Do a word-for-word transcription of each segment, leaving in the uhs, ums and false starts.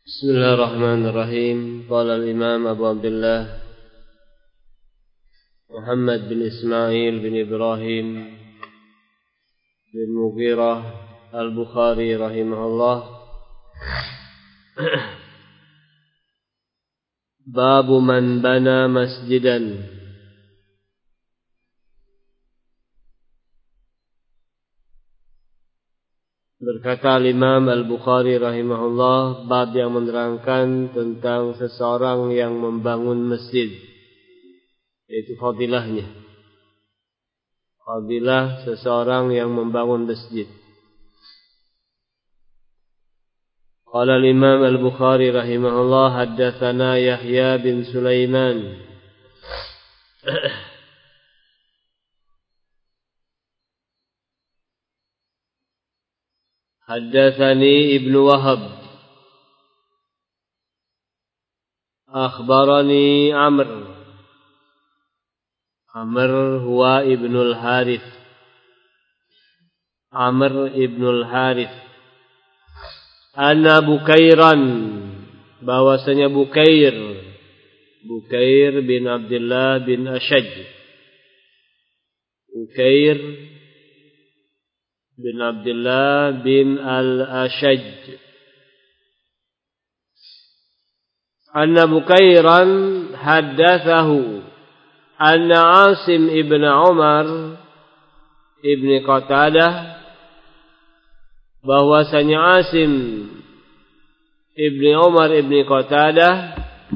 Bismillahirrahmanirrahim. Qala al-Imam Abu Abdullah Muhammad bin Ismail bin Ibrahim bin Mughirah al-Bukhari rahimahullah. Babu man bana masjidan. Berkata Imam Al-Bukhari rahimahullah, bab yang menerangkan tentang seseorang yang membangun masjid, yaitu fadilahnya. Fadilah seseorang yang membangun masjid. Qala Imam Al-Bukhari rahimahullah, haddatsana Yahya bin Sulaiman Haddatsani Ibnu Wahab Akhbarani Amr Amr huwa Ibnul Harith Amr Ibnul Harith Anna Bukairan, bahwasanya Bukair Bukair bin Abdullah bin Ashaj Bukair bin Abdullah bin Al-Ashaj Anna Bukairan haddathahu anna Asim ibn Umar ibn Qatadah, bahwasanya Asim ibn Umar ibn Qatadah,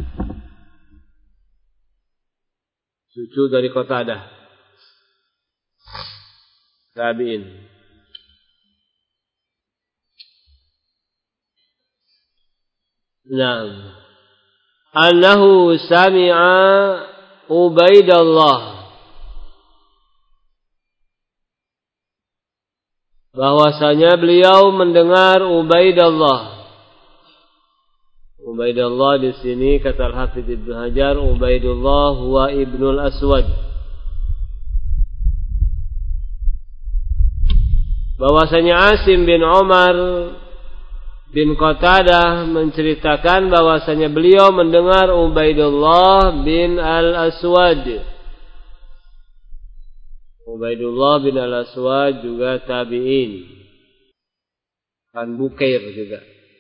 cucu dari Qatadah, tabi'in, Naam. Annahu sami'a Ubaidallah, bahwasanya beliau mendengar Ubaidallah. Ubaidallah di sini kata Al-Hafidz Ibnu Hajar, Ubaidullah huwa Ibnul Aswad. Bahwasanya Asim bin Umar bin Qatadah menceritakan bahwasanya beliau mendengar Ubaidullah bin Al-Aswad. Ubaidullah bin Al-Aswad juga tabi'in, kan Bukair juga.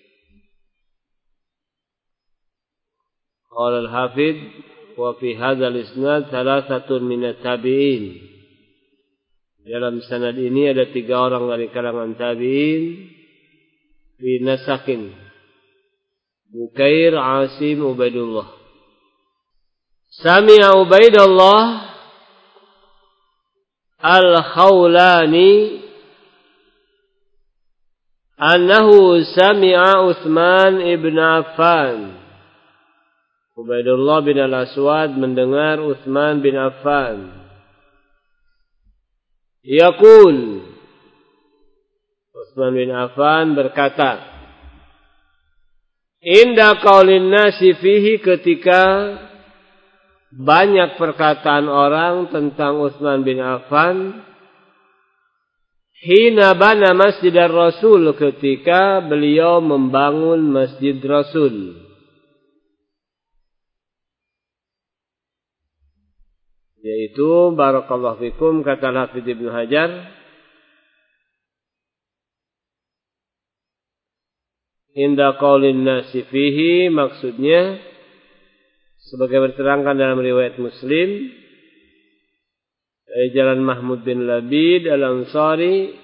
Qala al-Hafidz wa fi hadzal isnad thalathatun min at-tabi'in. Dalam sanad ini ada tiga orang dari kalangan tabi'in. Fi nasakin Bukair, Asim, Ubaidullah. Sami'a Ubaidullah Al-Khawlani annahu sami'a Uthman ibn Affan. Ubaidullah bin Al-Aswad mendengar Uthman bin Affan yaqul, Utsman bin Affan berkata, inda qaulin nasi fihi, ketika banyak perkataan orang tentang Utsman bin Affan, hina bana masjidar Rasul, ketika beliau membangun masjid Rasul. Yaitu barakallahu fikum, kata Hafidz Ibnu Hajar, inda qaulin nasi fihi, maksudnya sebagai berterangkan dalam riwayat Muslim dari jalan Mahmud bin Labid Al-Ansari,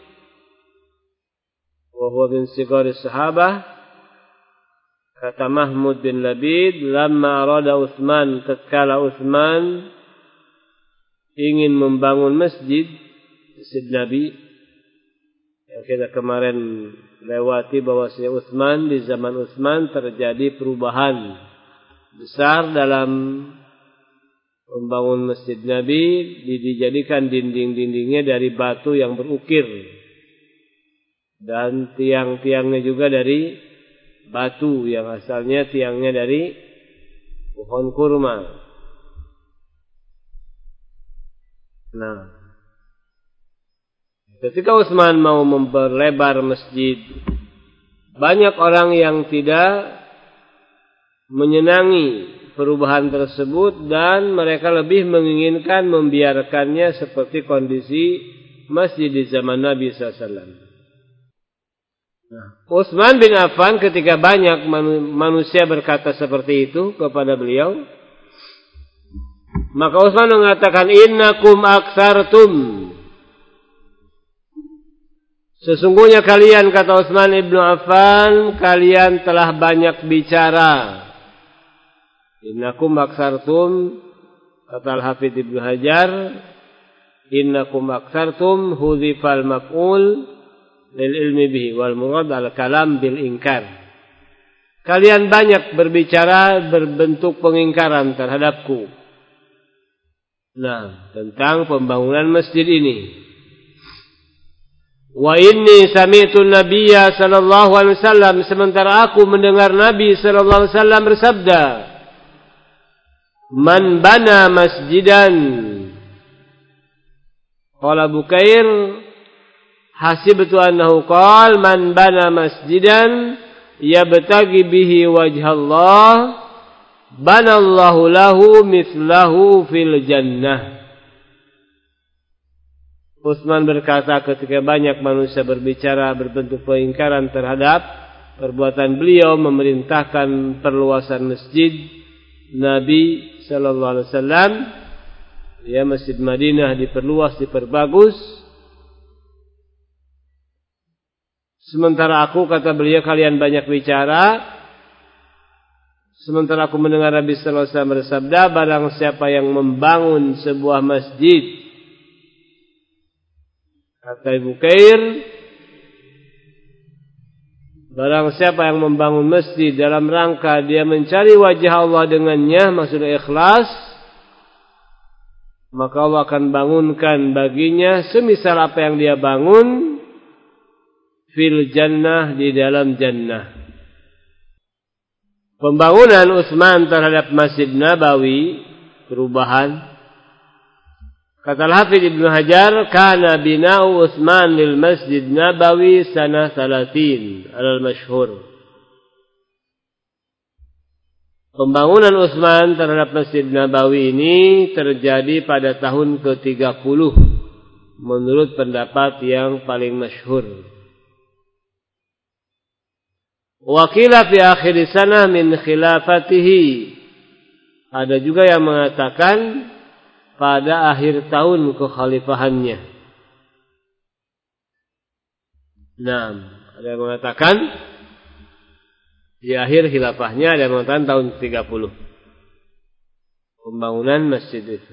wa huwa min sigari sahabah. Kata Mahmud bin Labid, lamma arada Utsman, tatkala Utsman ingin membangun masjid, masjid Nabi, yang kita kemarin lewati bahwasanya Utsman, di zaman Utsman terjadi perubahan besar dalam membangun masjid Nabi. Dijadikan dinding-dindingnya dari batu yang berukir dan tiang-tiangnya juga dari batu yang asalnya tiangnya dari pohon kurma. Nah, ketika Utsman mau memperlebar masjid, banyak orang yang tidak menyenangi perubahan tersebut dan mereka lebih menginginkan membiarkannya seperti kondisi masjid di zaman Nabi sallallahu alaihi wasallam. Nah, Utsman bin Affan ketika banyak manusia berkata seperti itu kepada beliau, maka Utsman mengatakan, innakum aktsartum. Sesungguhnya kalian, kata Utsman ibnu Affan, kalian telah banyak bicara. Innakum aktsartum, kata Al-Hafidz Ibnu Hajar, innakum aktsartum hudzifal maf'ul lil ilmi bihi wal murad al kalam bil inkar. Kalian banyak berbicara berbentuk pengingkaran terhadapku. Nah, tentang pembangunan masjid ini. Wa inni sami'tu nabiyya sallallahu alaihi wasallam, sementara aku mendengar Nabi sallallahu alaihi wasallam bersabda, man bana masjidan, qala Bukair, hasibtu annahu qala man bana masjidan yabtagi bihi wajhallah banallahu lahu mithlahu fil jannah. Utsman berkata ketika banyak manusia berbicara berbentuk pengingkaran terhadap perbuatan beliau memerintahkan perluasan masjid Nabi sallallahu alaihi wasallam, ya, Masjid Madinah diperluas, diperbagus. Sementara aku, kata beliau, kalian banyak bicara. Sementara aku mendengar Nabi sallallahu alaihi wasallam bersabda, barang siapa yang membangun sebuah masjid, kata Ibu Kair, barang siapa yang membangun masjid dalam rangka dia mencari wajah Allah dengannya, maksudnya ikhlas, maka Allah akan bangunkan baginya semisal apa yang dia bangun fil jannah, di dalam jannah. Pembangunan Utsman terhadap Masjid Nabawi, perubahan, kata Al-Hafidz Ibnu Hajar, kana bina'u Utsman lil Masjid Nabawi sanah salatin alal masyhur. Pembangunan Utsman terhadap Masjid Nabawi ini terjadi pada tahun ke tiga puluh menurut pendapat yang paling masyhur. Wa qila fi akhir sanah min khilafatihi. Ada juga yang mengatakan pada akhir tahun kekhalifahannya. Nah, ada yang mengatakan di akhir khilafahnya, ada yang mengatakan tahun tiga puluh. Pembangunan masjid itu.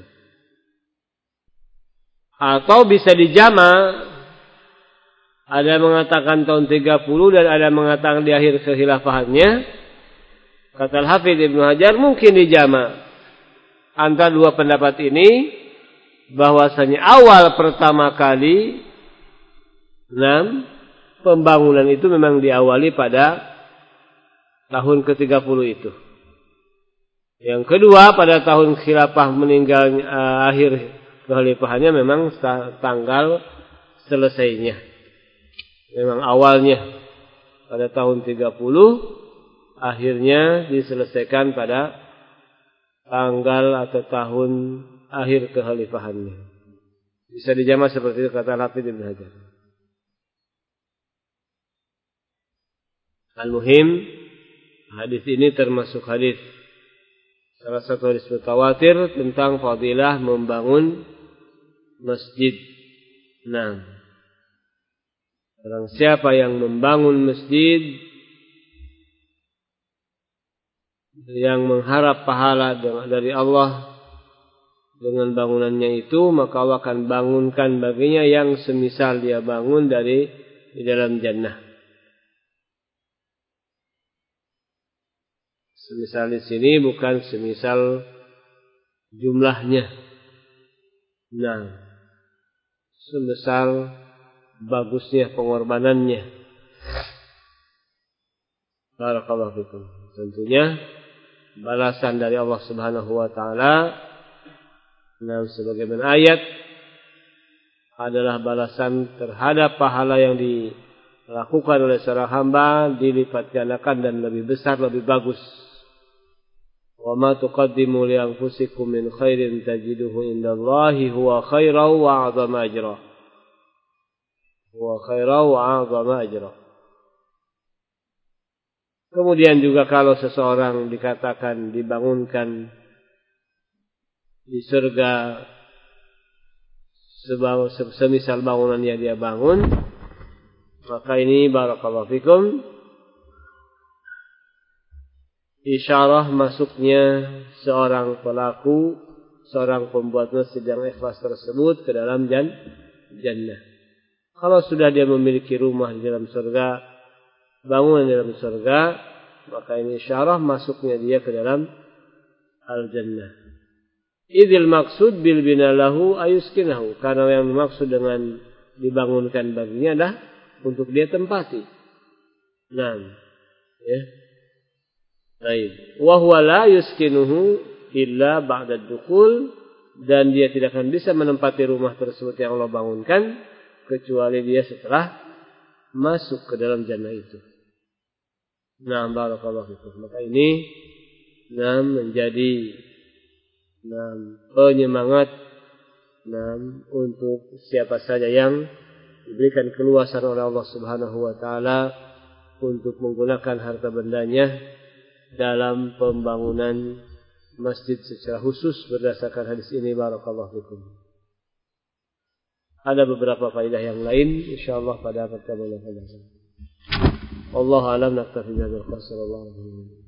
Atau bisa dijama, ada yang mengatakan tahun tiga puluh dan ada yang mengatakan di akhir kekhilafahannya. Kata Al-Hafidz Ibnu Hajar, mungkin dijama antara dua pendapat ini, bahwasanya awal pertama kali enam pembangunan itu memang diawali pada tahun ke tiga puluh itu. Yang kedua, pada tahun khilafah meninggal uh, akhir kekhalifahannya memang tanggal selesainya. Memang awalnya pada tahun tiga puluh, akhirnya diselesaikan pada tanggal atau tahun akhir kekhalifahannya. Bisa dijama seperti itu, kata Al-Hafidz Ibnu Hajar. Al-Muhim, hadis ini termasuk hadis, salah satu hadis mutawatir tentang fadilah membangun masjid. Nah, barang siapa yang membangun masjid yang mengharap pahala dari Allah dengan bangunannya itu, maka Allah akan bangunkan baginya yang semisal dia bangun dari di dalam jannah. Semisal di sini bukan semisal jumlahnya. Nah, semisal bagusnya pengorbanannya. Barakallahu fikum. Tentunya balasan dari Allah Subhanahu wa taala dalam sebagaimana ayat adalah balasan terhadap pahala yang dilakukan oleh seorang hamba, dilipat gandakan dan lebih besar, lebih bagus Wa ma tuqaddimu li anfusikum min khairin tajiduhu indallahi huwa khairan wa a'zama ajra. Huwa khairan wa a'zama ajra. Kemudian juga kalau seseorang dikatakan dibangunkan di surga semisal bangunan yang dia bangun, maka ini barakallahu fikum isyarah masuknya seorang pelaku, seorang pembuat masjid yang ikhlas tersebut ke dalam jan, jannah. Kalau sudah dia memiliki rumah di dalam surga, bangunan di dalam surga, maka ini isyarah masuknya dia ke dalam al-jannah. Idil maksud bil bina lahu ayuskinahu. Karena yang dimaksud dengan dibangunkan baginya adalah untuk dia tempati. Nah, ya. Baik. Wa huwa la yuskinuhu illa ba'da dukhul, dan dia tidak akan bisa menempati rumah tersebut yang Allah bangunkan kecuali dia setelah masuk ke dalam jannah itu. Nah, barakallahu fikum. Maka ini nah menjadi nah penyemangat nah untuk siapa saja yang diberikan keluasan oleh Allah Subhanahu wa taala untuk menggunakan harta bendanya dalam pembangunan masjid secara khusus berdasarkan hadis ini. Barakallahu fikum. Ada beberapa faedah yang lain insyaallah pada pertemuan yang akan datang. Wallahu a'lam, naktafi bihadzal qadar.